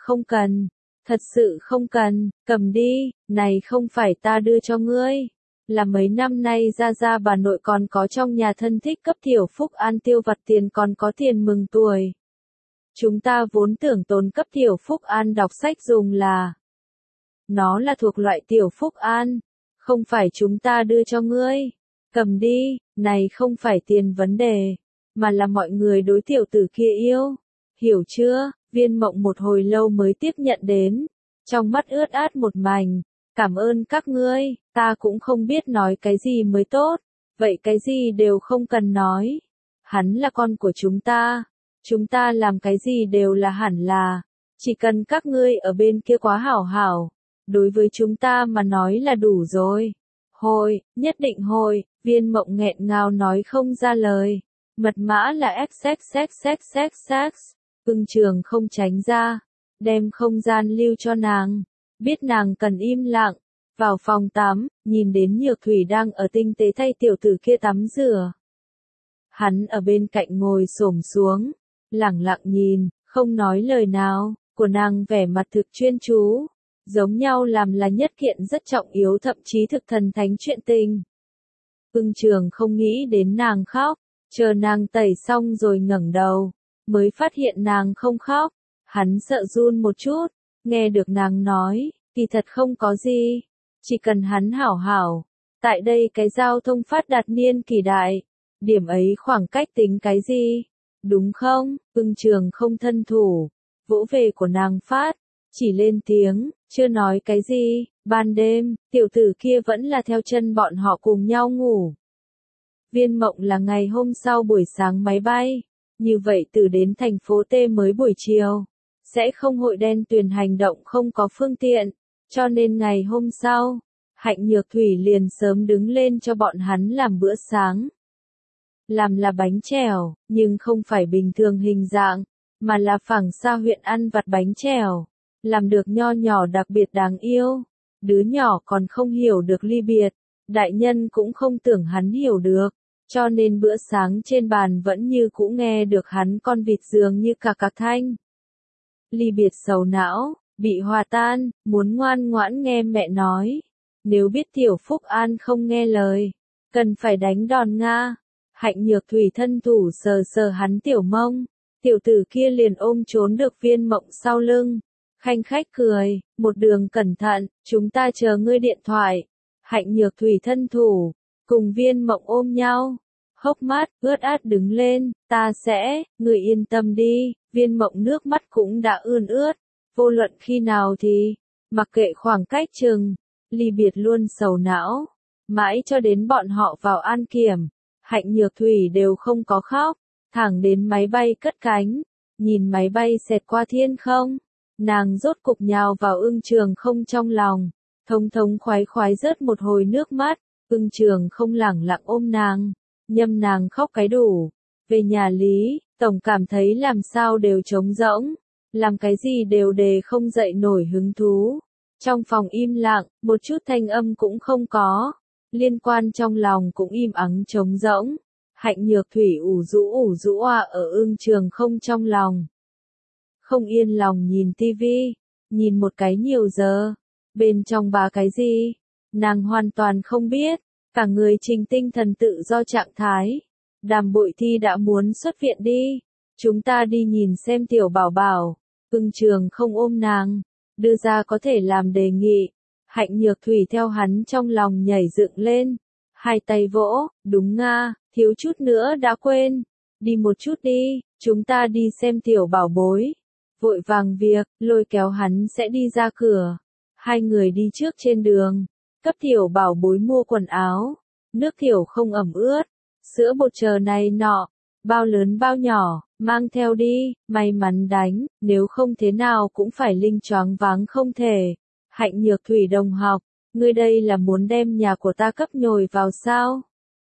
không cần, cầm đi, này không phải ta đưa cho ngươi, là mấy năm nay ra bà nội còn có trong nhà thân thích cấp Tiểu Phúc An tiêu vặt tiền còn có tiền mừng tuổi. Chúng ta vốn tưởng tồn cấp Tiểu Phúc An đọc sách dùng là. Nó là thuộc loại Tiểu Phúc An, không phải chúng ta đưa cho ngươi. Cầm đi, này không phải tiền vấn đề, mà là mọi người đối tiểu tử kia yêu. Hiểu chưa? Viên Mộng một hồi lâu mới tiếp nhận đến, trong mắt ướt át một mảnh. Cảm ơn các ngươi, ta cũng không biết nói cái gì mới tốt, vậy cái gì đều không cần nói. Hắn là con của chúng ta làm cái gì đều là hẳn là, chỉ cần các ngươi ở bên kia quá hảo, đối với chúng ta mà nói là đủ rồi. Hồi, nhất định hồi, Viên Mộng nghẹn ngào nói không ra lời. Mật mã là XXXXXX. Ưng Trường không tránh ra, đem không gian lưu cho nàng, biết nàng cần im lặng, vào phòng tắm, nhìn đến Nhược Thủy đang ở tinh tế thay tiểu tử kia tắm rửa. Hắn ở bên cạnh ngồi xổm xuống, lẳng lặng nhìn, không nói lời nào, của nàng vẻ mặt thực chuyên chú, giống nhau làm là nhất kiện rất trọng yếu thậm chí thực thần thánh chuyện tình. Ưng Trường không nghĩ đến nàng khóc, chờ nàng tẩy xong rồi ngẩng đầu, mới phát hiện nàng không khóc, hắn sợ run một chút, nghe được nàng nói, kỳ thật không có gì, chỉ cần hắn hảo hảo, tại đây cái giao thông phát đạt niên kỳ đại, điểm ấy khoảng cách tính cái gì, đúng không? Ưng Trường không thân thủ, vỗ về của nàng phát, chỉ lên tiếng, chưa nói cái gì, ban đêm, tiểu tử kia vẫn là theo chân bọn họ cùng nhau ngủ. Viên Mộng là ngày hôm sau buổi sáng máy bay, như vậy từ đến thành phố T mới buổi chiều, sẽ không hội đen tuyền hành động không có phương tiện, cho nên ngày hôm sau, Hạnh Nhược Thủy liền sớm đứng lên cho bọn hắn làm bữa sáng. Làm là bánh chèo, nhưng không phải bình thường hình dạng, mà là phẳng sa huyện ăn vặt bánh chèo, làm được nho nhỏ đặc biệt đáng yêu. Đứa nhỏ còn không hiểu được ly biệt, đại nhân cũng không tưởng hắn hiểu được, cho nên bữa sáng trên bàn vẫn như cũ nghe được hắn con vịt dường như cà cà thanh. Ly biệt sầu não, bị hòa tan, muốn ngoan ngoãn nghe mẹ nói. Nếu biết Tiểu Phúc An không nghe lời, cần phải đánh đòn Nga. Hạnh Nhược Thủy thân thủ sờ sờ hắn tiểu mông, tiểu tử kia liền ôm trốn được Viên Mộng sau lưng. Khanh khách cười, một đường cẩn thận, chúng ta chờ ngươi điện thoại. Hạnh Nhược Thủy thân thủ, cùng Viên Mộng ôm nhau, hốc mắt, ướt át đứng lên, ta sẽ, ngươi yên tâm đi, Viên Mộng nước mắt cũng đã ươn ướt, vô luận khi nào thì, mặc kệ khoảng cách chừng, ly biệt luôn sầu não, mãi cho đến bọn họ vào an kiểm, Hạnh Nhược Thủy đều không có khóc, thẳng đến máy bay cất cánh, nhìn máy bay xẹt qua thiên không, nàng rốt cục nhào vào Ưng Trường không trong lòng, thống thống khoái khoái rớt một hồi nước mắt, Ưng Trường không lẳng lặng ôm nàng, nhâm nàng khóc cái đủ. Về nhà Lý, tổng cảm thấy làm sao đều trống rỗng, làm cái gì đều đề không dậy nổi hứng thú. Trong phòng im lặng, một chút thanh âm cũng không có, liên quan trong lòng cũng im ắng trống rỗng. Hạnh Nhược Thủy ủ rũ ở Ưng Trường không trong lòng. Không yên lòng nhìn tivi, nhìn một cái nhiều giờ, bên trong bá cái gì, nàng hoàn toàn không biết, cả người trình tinh thần tự do trạng thái. Đàm Bội Thi đã muốn xuất viện đi, chúng ta đi nhìn xem tiểu bảo bảo. Ưng Trường không ôm nàng, đưa ra có thể làm đề nghị. Hạnh Nhược Thủy theo hắn trong lòng nhảy dựng lên, hai tay vỗ, đúng nga, thiếu chút nữa đã quên, đi một chút đi, chúng ta đi xem tiểu bảo bối. Vội vàng việc, lôi kéo hắn sẽ đi ra cửa. Hai người đi trước trên đường, cấp tiểu bảo bối mua quần áo, nước tiểu không ẩm ướt, sữa bột chờ này nọ, bao lớn bao nhỏ, mang theo đi, may mắn đánh, nếu không thế nào cũng phải linh choáng váng không thể. Hạnh Nhược Thủy đồng học, ngươi đây là muốn đem nhà của ta cấp nhồi vào sao?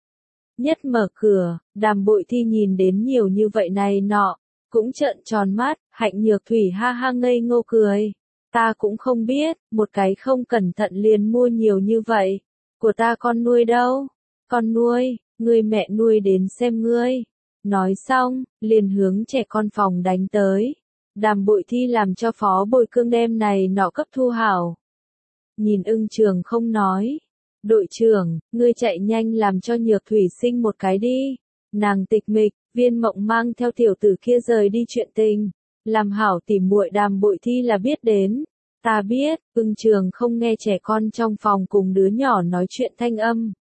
Nhất mở cửa, Đàm Bội Thi nhìn đến nhiều như vậy này nọ, cũng trợn tròn mắt, Hạnh Nhược Thủy ha ha ngây ngô cười. Ta cũng không biết, một cái không cẩn thận liền mua nhiều như vậy. Của ta con nuôi đâu? Con nuôi, ngươi mẹ nuôi đến xem ngươi. Nói xong, liền hướng trẻ con phòng đánh tới. Đàm Bội Thi làm cho Phó Bồi Cương đem này nọ cấp thu hảo. Nhìn Ưng Trường không nói. Đội trưởng, ngươi chạy nhanh làm cho Nhược Thủy sinh một cái đi. Nàng tịch mịch, Viên Mộng mang theo tiểu tử kia rời đi chuyện tình. Làm hảo tỉ muội Đàm Bội Thi là biết đến. Ta biết, Ưng Trường không nghe trẻ con trong phòng cùng đứa nhỏ nói chuyện thanh âm.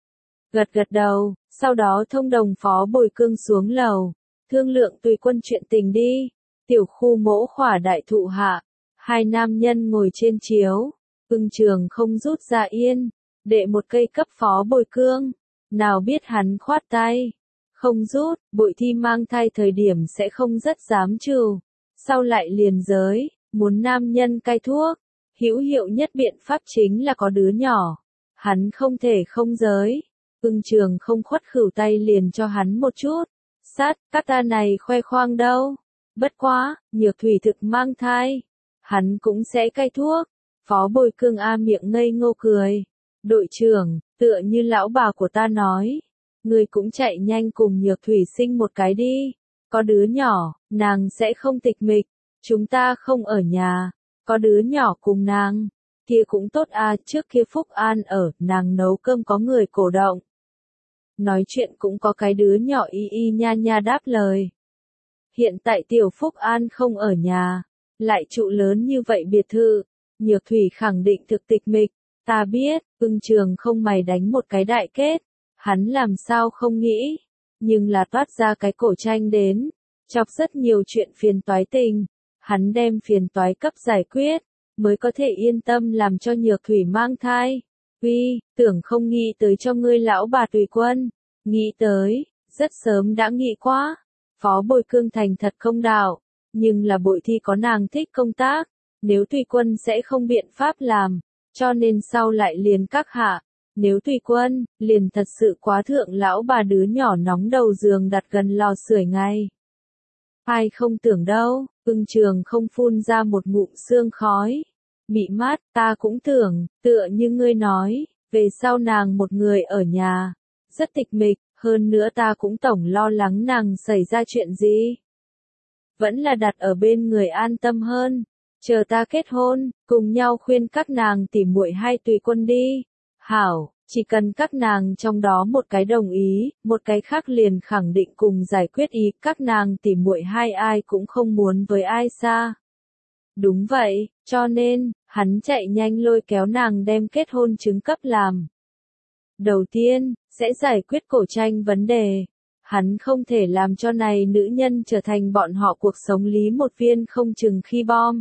Gật gật đầu, sau đó thông đồng Phó Bồi Cương xuống lầu, thương lượng tùy quân chuyện tình đi. Tiểu khu mỗ khỏa đại thụ hạ, hai nam nhân ngồi trên chiếu, Ưng Trường không rút ra yên, đệ một cây cấp Phó Bồi Cương, nào biết hắn khoát tay, không rút, Bội Thi mang thai thời điểm sẽ không rất dám trừ, sau lại liền giới, muốn nam nhân cai thuốc, hữu hiệu nhất biện pháp chính là có đứa nhỏ, hắn không thể không giới. Ưng Trường không khuất khửu tay liền cho hắn một chút. Sát, các ta này khoe khoang đâu. Bất quá, Nhược Thủy thực mang thai. Hắn cũng sẽ cai thuốc. Phó Bồi Cương a miệng ngây ngô cười. Đội trưởng, tựa như lão bà của ta nói. Người cũng chạy nhanh cùng Nhược Thủy sinh một cái đi. Có đứa nhỏ, nàng sẽ không tịch mịch. Chúng ta không ở nhà. Có đứa nhỏ cùng nàng. kia cũng tốt à, trước kia Phúc An ở, nàng nấu cơm có người cổ động. Nói chuyện cũng có cái đứa nhỏ y y nha nha đáp lời. Hiện tại tiểu Phúc An không ở nhà, lại trụ lớn như vậy biệt thự, Nhược Thủy khẳng định thực tịch mịch, ta biết, Ưng Trường không mày đánh một cái đại kết, hắn làm sao không nghĩ, nhưng là toát ra cái cổ tranh đến, chọc rất nhiều chuyện phiền toái tình, hắn đem phiền toái cấp giải quyết, mới có thể yên tâm làm cho Nhược Thủy mang thai. Uy, tưởng không nghĩ tới cho ngươi lão bà tùy quân, nghĩ tới, rất sớm đã nghĩ quá. Phó Bồi Cương thành thật công đạo, nhưng là Bội Thi có nàng thích công tác, nếu tùy quân sẽ không biện pháp làm, cho nên sau lại liền các hạ, nếu tùy quân, liền thật sự quá thượng lão bà đứa nhỏ nóng đầu giường đặt gần lò sưởi ngay. Ai không tưởng đâu, Ưng Trường không phun ra một ngụm sương khói. Mị mát, ta cũng tưởng, tựa như ngươi nói, về sau nàng một người ở nhà, rất tịch mịch, hơn nữa ta cũng tổng lo lắng nàng xảy ra chuyện gì. Vẫn là đặt ở bên người an tâm hơn, chờ ta kết hôn, cùng nhau khuyên các nàng tỉ muội hai tùy quân đi. Hảo, chỉ cần các nàng trong đó một cái đồng ý, một cái khác liền khẳng định cùng giải quyết ý, các nàng tỉ muội hai ai cũng không muốn với ai xa. Đúng vậy, cho nên, hắn chạy nhanh lôi kéo nàng đem kết hôn chứng cấp làm. Đầu tiên, sẽ giải quyết cổ tranh vấn đề. Hắn không thể làm cho này nữ nhân trở thành bọn họ cuộc sống lý một viên không chừng khi bom.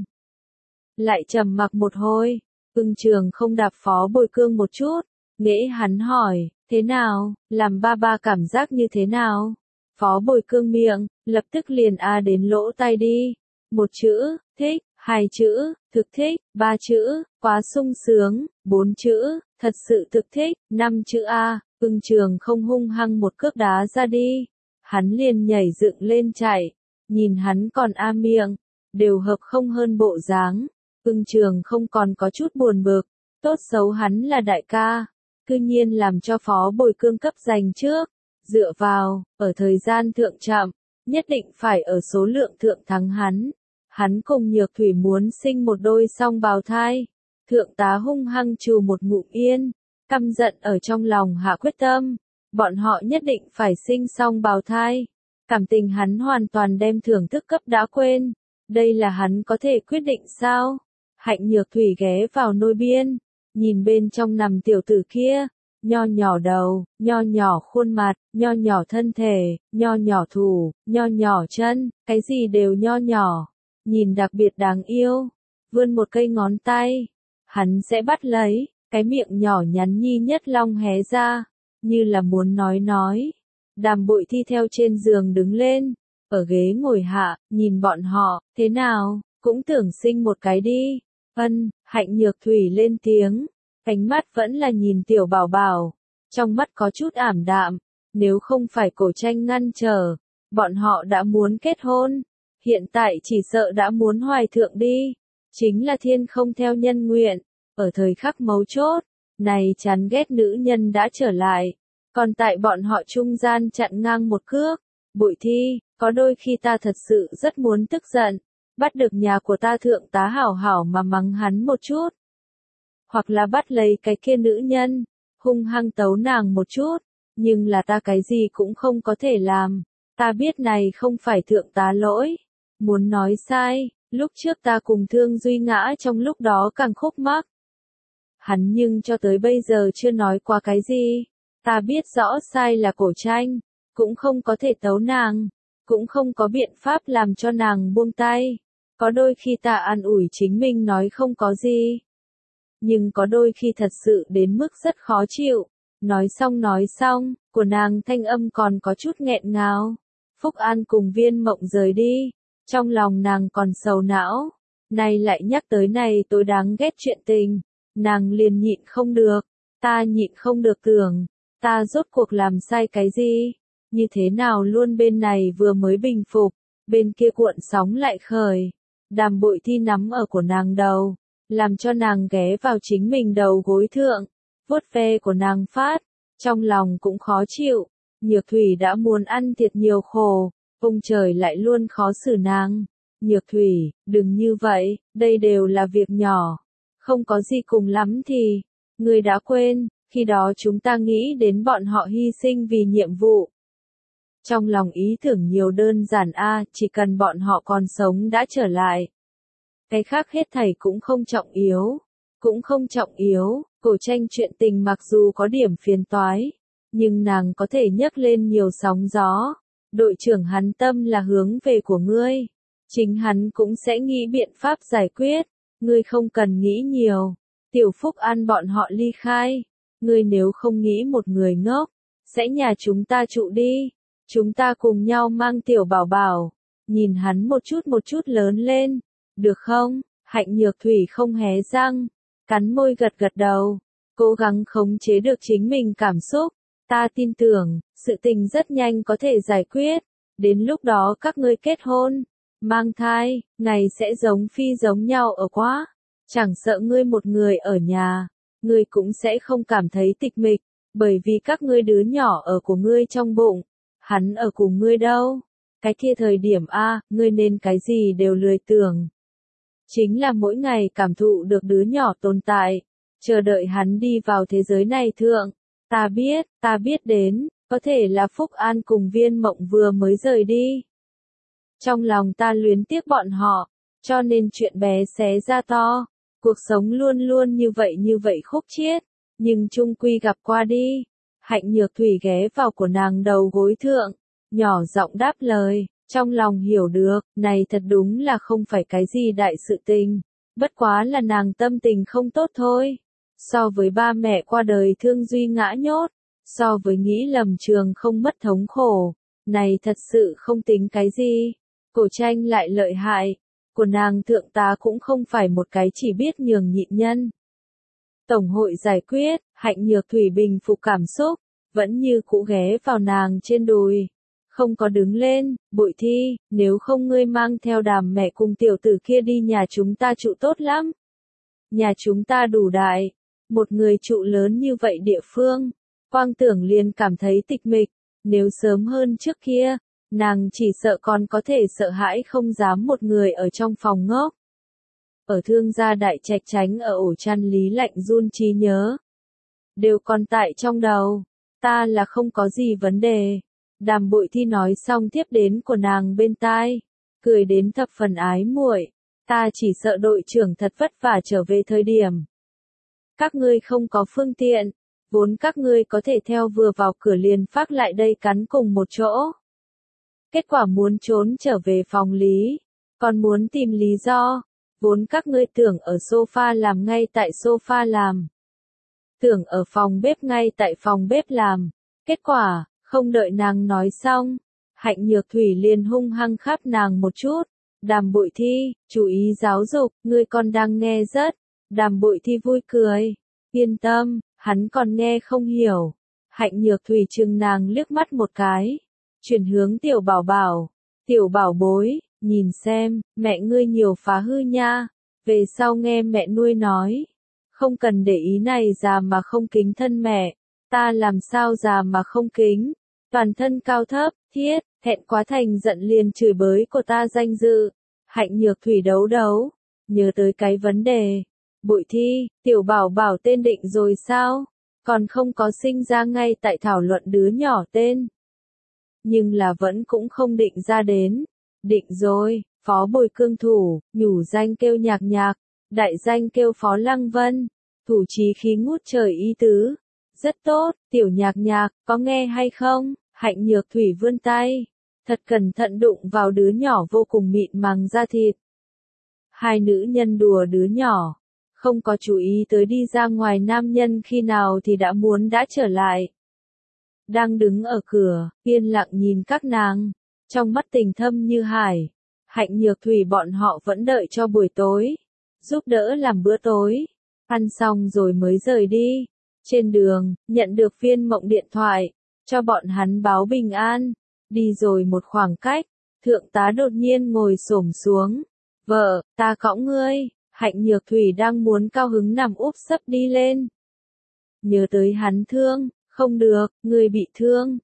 Lại trầm mặc một hồi, Ưng Trường không đạp Phó Bồi Cương một chút, nghĩ hắn hỏi, thế nào, làm ba ba cảm giác như thế nào? Phó Bồi Cương miệng, lập tức liền đến lỗ tai đi. Một chữ, thích, hai chữ, thực thích, ba chữ, quá sung sướng, bốn chữ, thật sự thực thích, năm chữ Ưng Trường không hung hăng một cước đá ra đi. Hắn liền nhảy dựng lên chạy, nhìn hắn còn miệng, đều hợp không hơn bộ dáng. Ưng Trường không còn có chút buồn bực, tốt xấu hắn là đại ca, cư nhiên làm cho Phó Bồi Cương cấp giành trước, dựa vào, ở thời gian thượng chậm, nhất định phải ở số lượng thượng thắng hắn. Hắn cùng Nhược Thủy muốn sinh một đôi song bào thai, thượng tá hung hăng trù một ngụm yên, căm giận ở trong lòng hạ quyết tâm, bọn họ nhất định phải sinh song bào thai. Cảm tình hắn hoàn toàn đem thưởng thức cấp đã quên, đây là hắn có thể quyết định sao? Hạnh Nhược Thủy ghé vào nôi biên, nhìn bên trong nằm tiểu tử kia, nho nhỏ đầu, nho nhỏ khuôn mặt, nho nhỏ thân thể, nho nhỏ thủ, nho nhỏ chân, cái gì đều nho nhỏ, nhìn đặc biệt đáng yêu. Vươn một cây ngón tay, hắn sẽ bắt lấy, cái miệng nhỏ nhắn nhi nhất long hé ra, như là muốn nói. Đàm Bội Thi theo trên giường đứng lên, ở ghế ngồi hạ, nhìn bọn họ, thế nào, cũng tưởng sinh một cái đi. Hạnh Nhược Thủy lên tiếng, ánh mắt vẫn là nhìn tiểu bảo bảo, trong mắt có chút ảm đạm, nếu không phải cổ tranh ngăn trở, bọn họ đã muốn kết hôn, hiện tại chỉ sợ đã muốn hoài thượng đi, chính là thiên không theo nhân nguyện, ở thời khắc mấu chốt, này chán ghét nữ nhân đã trở lại, còn tại bọn họ trung gian chặn ngang một cước. Bội Thi, có đôi khi ta thật sự rất muốn tức giận, bắt được nhà của ta thượng tá hảo hảo mà mắng hắn một chút. Hoặc là bắt lấy cái kia nữ nhân, hung hăng tấu nàng một chút, nhưng là ta cái gì cũng không có thể làm. Ta biết này không phải thượng tá lỗi. Muốn nói sai, lúc trước ta cùng Thương Duy ngã trong lúc đó càng khúc mắc. Hắn nhưng cho tới bây giờ chưa nói qua cái gì. Ta biết rõ sai là cổ tranh, cũng không có thể tấu nàng, cũng không có biện pháp làm cho nàng buông tay. Có đôi khi ta an ủi chính mình nói không có gì. Nhưng có đôi khi thật sự đến mức rất khó chịu. Nói xong, của nàng thanh âm còn có chút nghẹn ngào. Phúc An cùng Viên Mộng rời đi. Trong lòng nàng còn sầu não. Này lại nhắc tới này tôi đáng ghét chuyện tình. Nàng liền nhịn không được. Ta nhịn không được tưởng. Ta rốt cuộc làm sai cái gì? Như thế nào luôn bên này vừa mới bình phục. Bên kia cuộn sóng lại khởi. Đàm Bội Thi nắm ở của nàng đầu, làm cho nàng ghé vào chính mình đầu gối thượng, vuốt ve của nàng phát, trong lòng cũng khó chịu. Nhược Thủy đã muốn ăn thiệt nhiều khổ, ông trời lại luôn khó xử nàng. Nhược Thủy, đừng như vậy, đây đều là việc nhỏ, Không có gì cùng lắm thì, ngươi đã quên, khi đó chúng ta nghĩ đến bọn họ hy sinh vì nhiệm vụ. Trong lòng ý tưởng nhiều đơn giản chỉ cần bọn họ còn sống đã trở lại. Cái khác hết thảy cũng không trọng yếu. Cũng không trọng yếu, Cổ Tranh chuyện tình mặc dù có điểm phiền toái, nhưng nàng có thể nhấc lên nhiều sóng gió. Đội trưởng hắn tâm là hướng về của ngươi. Chính hắn cũng sẽ nghĩ biện pháp giải quyết. Ngươi không cần nghĩ nhiều. Tiểu Phúc An bọn họ ly khai. Ngươi nếu không nghĩ một người ngốc, sẽ nhà chúng ta trụ đi. Chúng ta cùng nhau mang Tiểu Bảo Bảo. Nhìn hắn một chút lớn lên. Được không? Hạnh Nhược Thủy không hé răng. Cắn môi gật gật đầu. Cố gắng khống chế được chính mình cảm xúc. Ta tin tưởng, sự tình rất nhanh có thể giải quyết. Đến lúc đó các ngươi kết hôn, mang thai, ngày sẽ giống phi giống nhau ở quá. Chẳng sợ ngươi một người ở nhà, ngươi cũng sẽ không cảm thấy tịch mịch, bởi vì các ngươi đứa nhỏ ở của ngươi trong bụng, hắn ở cùng ngươi đâu. Cái kia thời điểm ngươi nên cái gì đều lười tưởng. Chính là mỗi ngày cảm thụ được đứa nhỏ tồn tại, chờ đợi hắn đi vào thế giới này thượng. Ta biết đến, có thể là Phúc An cùng Viên Mộng vừa mới rời đi. Trong lòng ta luyến tiếc bọn họ, cho nên chuyện bé xé ra to. Cuộc sống luôn luôn như vậy khúc chiết, nhưng chung quy gặp qua đi. Hạnh Nhược Thủy ghé vào của nàng đầu gối thượng, nhỏ giọng đáp lời, trong lòng hiểu được, này thật đúng là không phải cái gì đại sự tình, bất quá là nàng tâm tình không tốt thôi. So với ba mẹ qua đời thương duy ngã nhốt, so với nghĩ lầm trường không mất thống khổ, này thật sự không tính cái gì. Cổ Tranh lại lợi hại, của nàng thượng tá cũng không phải một cái chỉ biết nhường nhịn nhân. Tổng hội giải quyết, Hạnh Nhược Thủy bình phục cảm xúc, vẫn như cũ ghé vào nàng trên đùi. Không có đứng lên, Bội Thi, nếu không ngươi mang theo Đàm mẹ cùng tiểu tử kia đi nhà chúng ta trụ tốt lắm. Nhà chúng ta đủ đại, một người trụ lớn như vậy địa phương, Quang Tưởng liền cảm thấy tịch mịch, nếu sớm hơn trước kia, nàng chỉ sợ còn có thể sợ hãi không dám một người ở trong phòng ngốc. Ở Thương gia Đại Trạch tránh ở ổ chăn Lý Lạnh run trí nhớ. Đều còn tại trong đầu, ta là không có gì vấn đề. Đàm Bội Thi nói xong tiếp đến của nàng bên tai, cười đến thập phần ái muội. Ta chỉ sợ đội trưởng thật vất vả trở về thời điểm. Các ngươi không có phương tiện, vốn các ngươi có thể theo vừa vào cửa liền phát lại đây cắn cùng một chỗ. Kết quả muốn trốn trở về phòng Lý, còn muốn tìm lý do, vốn các ngươi tưởng ở sofa làm ngay tại sofa làm. Tưởng ở phòng bếp ngay tại phòng bếp làm, kết quả, không đợi nàng nói xong, Hạnh Nhược Thủy liền hung hăng khắp nàng một chút. Đàm Bội Thi, chú ý giáo dục, ngươi còn đang nghe rất. Đàm Bội Thi vui cười. Yên tâm, hắn còn nghe không hiểu. Hạnh Nhược Thủy chừng nàng liếc mắt một cái. Chuyển hướng Tiểu Bảo Bảo. Tiểu Bảo bối, nhìn xem, mẹ ngươi nhiều phá hư nha. Về sau nghe mẹ nuôi nói. Không cần để ý này già mà không kính thân mẹ. Ta làm sao già mà không kính. Toàn thân cao thấp, thiết, thẹn quá thành giận liền chửi bới của ta danh dự. Hạnh Nhược Thủy đấu, nhớ tới cái vấn đề. Bội Thi, Tiểu Bảo Bảo tên định rồi sao? Còn không có sinh ra ngay tại thảo luận đứa nhỏ tên. Nhưng là vẫn cũng không định ra đến. Định rồi, Phó Bồi Cương thủ, nhủ danh kêu Nhạc Nhạc, đại danh kêu Phó Lăng Vân, thủ chí khí ngút trời ý tứ. Rất tốt, Tiểu Nhạc Nhạc, có nghe hay không? Hạnh Nhược Thủy vươn tay, thật cẩn thận đụng vào đứa nhỏ vô cùng mịn màng da thịt. Hai nữ nhân đùa đứa nhỏ, không có chú ý tới đi ra ngoài nam nhân khi nào thì đã trở lại. Đang đứng ở cửa, yên lặng nhìn các nàng, trong mắt tình thâm như hải. Hạnh Nhược Thủy bọn họ vẫn đợi cho buổi tối, giúp đỡ làm bữa tối, ăn xong rồi mới rời đi. Trên đường, nhận được Viên Mộng điện thoại, cho bọn hắn báo bình an. Đi rồi một khoảng cách, thượng tá đột nhiên ngồi xổm xuống. Vợ, ta cõng ngươi. Hạnh Nhược Thủy đang muốn cao hứng nằm úp sấp đi lên. Nhớ tới hắn thương, không được, ngươi bị thương,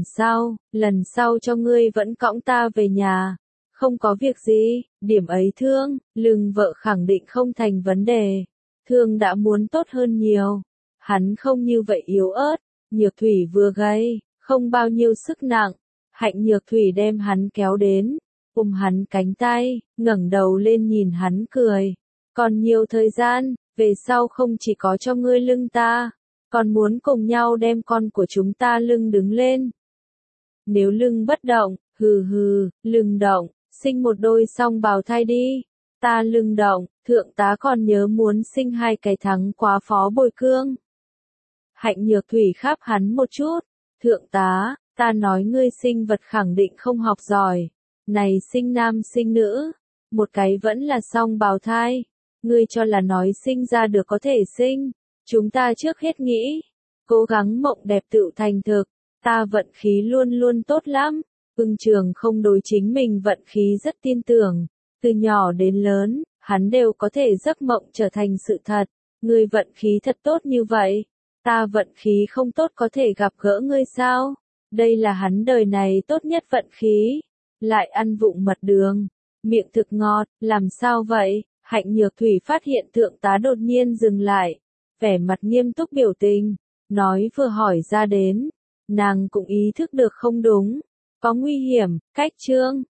lần sau cho ngươi vẫn cõng ta về nhà. Không có việc gì, điểm ấy thương, lưng vợ khẳng định không thành vấn đề. thương đã muốn tốt hơn nhiều. Hắn không như vậy yếu ớt, Nhược Thủy vừa gầy, không bao nhiêu sức nặng. Hạnh Nhược Thủy đem hắn kéo đến, ôm hắn cánh tay, ngẩng đầu lên nhìn hắn cười. Còn nhiều thời gian, về sau không chỉ có cho ngươi lưng ta, còn muốn cùng nhau đem con của chúng ta lưng đứng lên. Nếu lưng bất động, hừ hừ, lưng động, sinh một đôi song bào thai đi. Ta lưng động, thượng tá còn nhớ muốn sinh 2 cái thắng quá Phó Bồi Cương. Hạnh Nhược Thủy khắp hắn một chút. Thượng tá, ta nói ngươi sinh vật khẳng định không học giỏi. Này sinh nam sinh nữ, một cái vẫn là song bào thai. Ngươi cho là nói sinh ra được có thể sinh. Chúng ta trước hết nghĩ, cố gắng mộng đẹp tự thành thực. Ta vận khí luôn luôn tốt lắm. Ưng Trường không đối chính mình vận khí rất tin tưởng. Từ nhỏ đến lớn, hắn đều có thể giấc mộng trở thành sự thật. Ngươi vận khí thật tốt như vậy. Ta vận khí không tốt có thể gặp gỡ ngươi sao? Đây là hắn đời này tốt nhất vận khí. Lại ăn vụng mật đường. Miệng thực ngọt, làm sao vậy? Hạnh Nhược Thủy phát hiện thượng tá đột nhiên dừng lại. Vẻ mặt nghiêm túc biểu tình. Nói vừa hỏi ra đến. Nàng cũng ý thức được không đúng. Có nguy hiểm, cách trương.